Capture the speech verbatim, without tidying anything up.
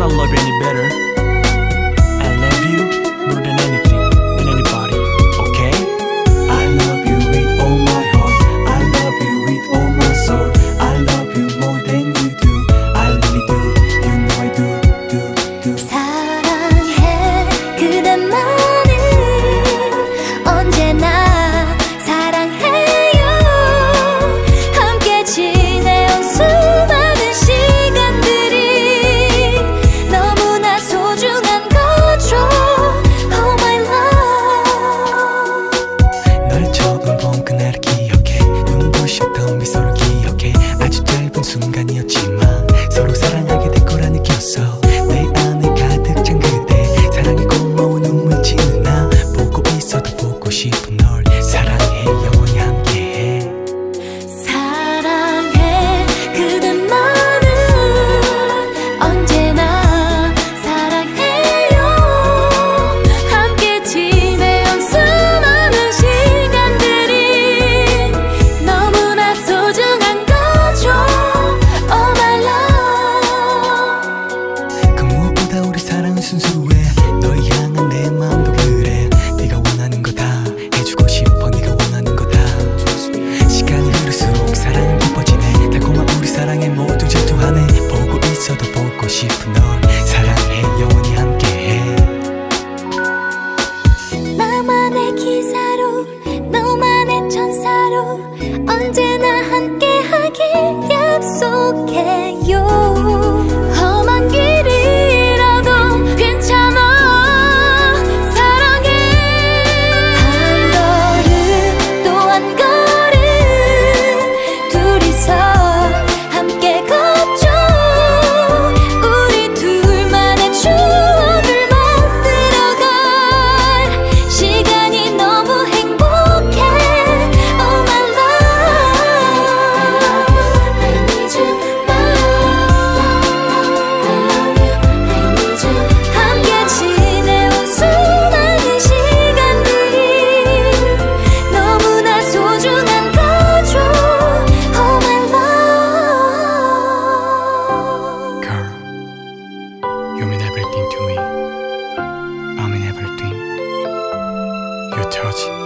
cannot love you any better. I love you more than anything and anybody. Okay? I love you with all my heart. I love you with all my soul. I love you more than you do. I really do. You know I do, do, do. 사랑해 그대만을 언제나 사랑해요. 함께 지내온 수많은 시간들이 너무나 소중한 거죠. Oh my love. 널 처음 본 그날을 기억해. 눈부셨던 미소를 기억해. 아주 짧은 순간이었지만 서로 사랑하게 될 거라 느꼈어. 내 안에 가득 찬 그대 사랑에 고마운 눈물 지는 나 보고 있어도 보고 싶은 널 사랑해 영원히 함께해. 사랑해 그대만을 언제나 사랑해요. 함께 지내온 수많은 시간들이 너무나 소중한 거죠. Oh my love. 그 무엇보다 우리 사랑은 순수해. 널 향한 내 마음도 그래. 네가 원하는 거 다 해주고 싶어. 네가 원하는 거 다. 시간이 흐를수록 사랑은 깊어지네. 달콤한 우리 사랑에 모두 질투하네. 보고 있어도 보고 싶은 널 사랑해 영원히 함께해. 나만의 기사로 너만의 천사로 언제나 함께하길 약속해요. 험한 길이라도 괜찮아. 사랑해. 한 걸음 또 한 걸음 둘이서 함께 걷죠. 우리 둘만의 추억을 만들어갈 시간이 너무 행복해. Oh my love. I need you, 함께 지내온 수많은 시간들이 너무나 소중한 거죠. Oh my love. Girl, you mean everything to me. I mean everything. Your touch